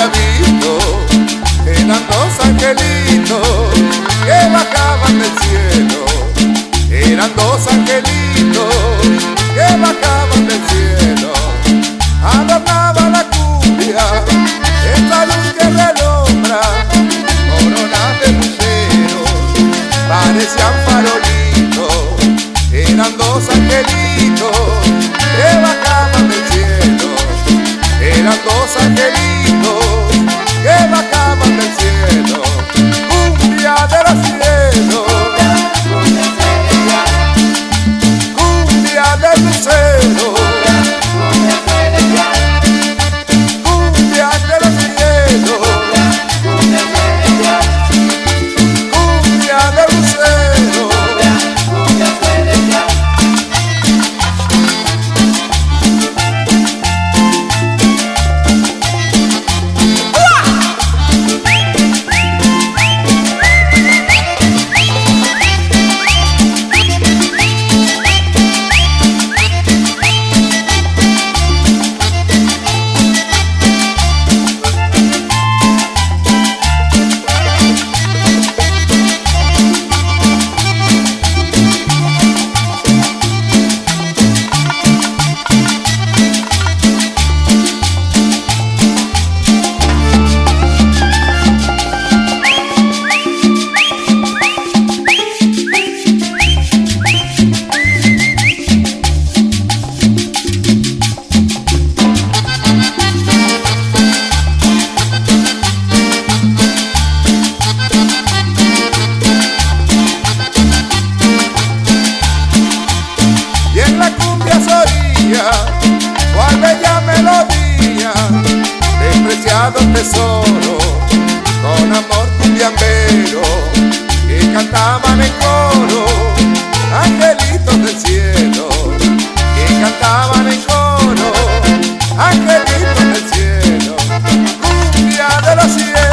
visto, eran dos angelitos que bajaban del cielo. Eran dos angelitos que bajaban del cielo. Adornaba la cumbia esta luz que relumbra, coronas de luceros parecían farolitos. Eran dos angelitos que bajaban del cielo. Eran dos angelitos que bajaban del cielo. Cumbia de los cielos, cumbia de lucero, cumbia de los cielos, cumbia de lucero. Cuál bella melodía, despreciado tesoro, con amor cumbiambero, que cantaban en coro, angelitos del cielo, que cantaban en coro, angelitos del cielo, cumbia de los cielos.